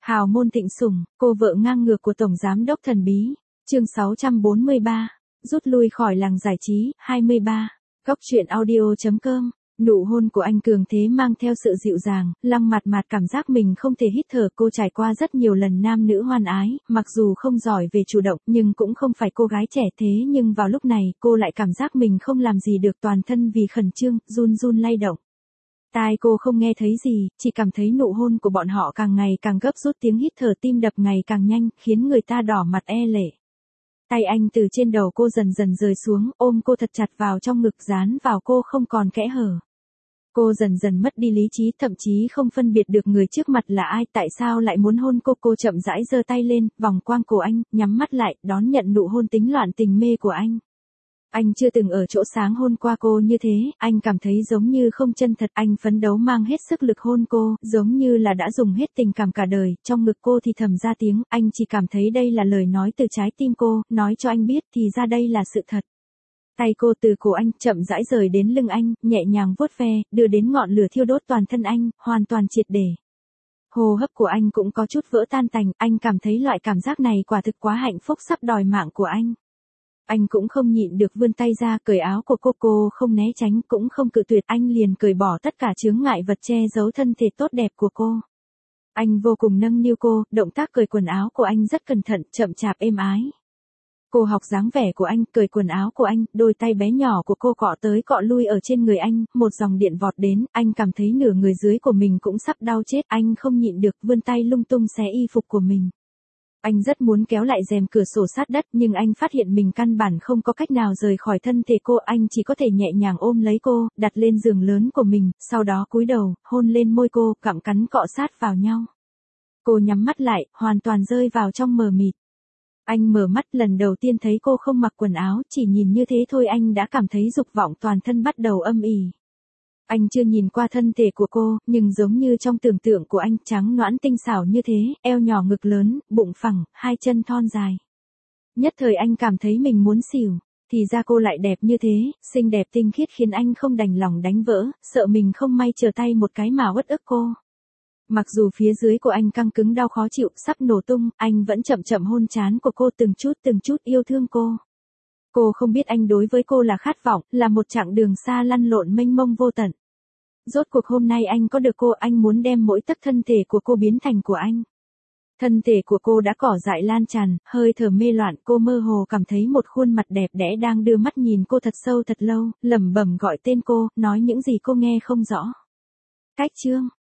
Hào môn thịnh sủng, cô vợ ngang ngược của Tổng Giám đốc thần bí. Chương 643. Rút lui khỏi làng giải trí. 23. Góc truyện audio.com. Nụ hôn của anh cường thế mang theo sự dịu dàng, lăng mặt cảm giác mình không thể hít thở. Cô trải qua rất nhiều lần nam nữ hoan ái, mặc dù không giỏi về chủ động nhưng cũng không phải cô gái trẻ thế, nhưng vào lúc này cô lại cảm giác mình không làm gì được, toàn thân vì khẩn trương, run run lay động. Tai cô không nghe thấy gì, chỉ cảm thấy nụ hôn của bọn họ càng ngày càng gấp rút, tiếng hít thở tim đập ngày càng nhanh, khiến người ta đỏ mặt e lệ. Tay anh từ trên đầu cô dần dần rời xuống, ôm cô thật chặt vào trong ngực, dán vào cô không còn kẽ hở. Cô dần dần mất đi lý trí, thậm chí không phân biệt được người trước mặt là ai, tại sao lại muốn hôn cô. Cô chậm rãi giơ tay lên, vòng quanh cổ anh, nhắm mắt lại, đón nhận nụ hôn tính loạn tình mê của anh. Anh chưa từng ở chỗ sáng hôn qua cô như thế, anh cảm thấy giống như không chân thật. Anh phấn đấu mang hết sức lực hôn cô, giống như là đã dùng hết tình cảm cả đời. Trong ngực cô thì thầm ra tiếng, anh chỉ cảm thấy đây là lời nói từ trái tim cô, nói cho anh biết thì ra đây là sự thật. Tay cô từ cổ anh chậm rãi rời đến lưng anh, nhẹ nhàng vuốt ve, đưa đến ngọn lửa thiêu đốt toàn thân anh, hoàn toàn triệt để. Hô hấp của anh cũng có chút vỡ tan tành, anh cảm thấy loại cảm giác này quả thực quá hạnh phúc, sắp đòi mạng của anh. Anh cũng không nhịn được vươn tay ra, cởi áo của cô không né tránh, cũng không cự tuyệt, anh liền cởi bỏ tất cả chướng ngại vật che giấu thân thể tốt đẹp của cô. Anh vô cùng nâng niu cô, động tác cởi quần áo của anh rất cẩn thận, chậm chạp êm ái. Cô học dáng vẻ của anh, cởi quần áo của anh, đôi tay bé nhỏ của cô cọ tới cọ lui ở trên người anh, một dòng điện vọt đến, anh cảm thấy nửa người dưới của mình cũng sắp đau chết, anh không nhịn được vươn tay lung tung xé y phục của mình. Anh rất muốn kéo lại rèm cửa sổ sát đất, nhưng anh phát hiện mình căn bản không có cách nào rời khỏi thân thể cô, anh chỉ có thể nhẹ nhàng ôm lấy cô, đặt lên giường lớn của mình, sau đó cúi đầu, hôn lên môi cô, cặm cắn cọ sát vào nhau. Cô nhắm mắt lại, hoàn toàn rơi vào trong mờ mịt. Anh mở mắt, lần đầu tiên thấy cô không mặc quần áo, chỉ nhìn như thế thôi anh đã cảm thấy dục vọng toàn thân bắt đầu âm ỉ. Anh chưa nhìn qua thân thể của cô, nhưng giống như trong tưởng tượng của anh, trắng nõn tinh xảo như thế, eo nhỏ ngực lớn, bụng phẳng, hai chân thon dài. Nhất thời anh cảm thấy mình muốn xỉu, thì ra cô lại đẹp như thế, xinh đẹp tinh khiết khiến anh không đành lòng đánh vỡ, sợ mình không may trở tay một cái mà uất ức cô. Mặc dù phía dưới của anh căng cứng đau khó chịu, sắp nổ tung, anh vẫn chậm chậm hôn trán của cô, từng chút yêu thương cô. Cô không biết anh đối với cô là khát vọng, là một chặng đường xa lăn lộn mênh mông vô tận. Rốt cuộc hôm nay anh có được cô, anh muốn đem mỗi tấc thân thể của cô biến thành của anh. Thân thể của cô đã cỏ dại lan tràn, hơi thở mê loạn, cô mơ hồ cảm thấy một khuôn mặt đẹp đẽ đang đưa mắt nhìn cô thật sâu thật lâu, lẩm bẩm gọi tên cô, nói những gì cô nghe không rõ. Cách chương